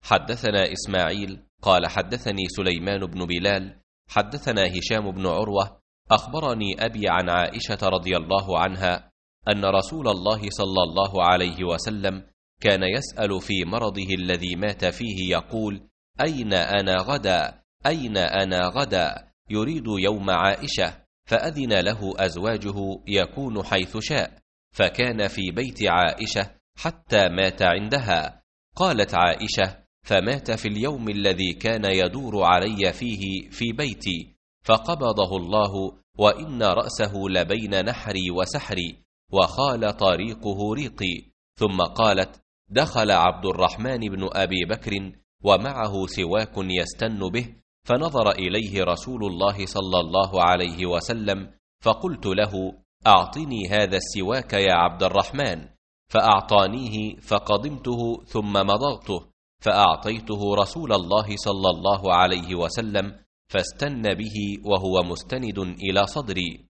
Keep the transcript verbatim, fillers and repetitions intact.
حدثنا إسماعيل قال حدثني سليمان بن بلال حدثنا هشام بن عروة أخبرني أبي عن عائشة رضي الله عنها أن رسول الله صلى الله عليه وسلم كان يسأل في مرضه الذي مات فيه يقول: أين أنا غدا؟ أين أنا غدا؟ يريد يوم عائشة، فأذن له أزواجه يكون حيث شاء، فكان في بيت عائشة حتى مات عندها. قالت عائشة: فمات في اليوم الذي كان يدور علي فيه في بيتي، فقبضه الله، وإن رأسه لبين نحري وسحري، وخال طريقه ريقي. ثم قالت: دخل عبد الرحمن بن أبي بكر ومعه سواك يستن به، فنظر إليه رسول الله صلى الله عليه وسلم، فقلت له: أعطني هذا السواك يا عبد الرحمن، فأعطانيه فقضمته ثم مضغته، فأعطيته رسول الله صلى الله عليه وسلم، فاستن به وهو مستند إلى صدري.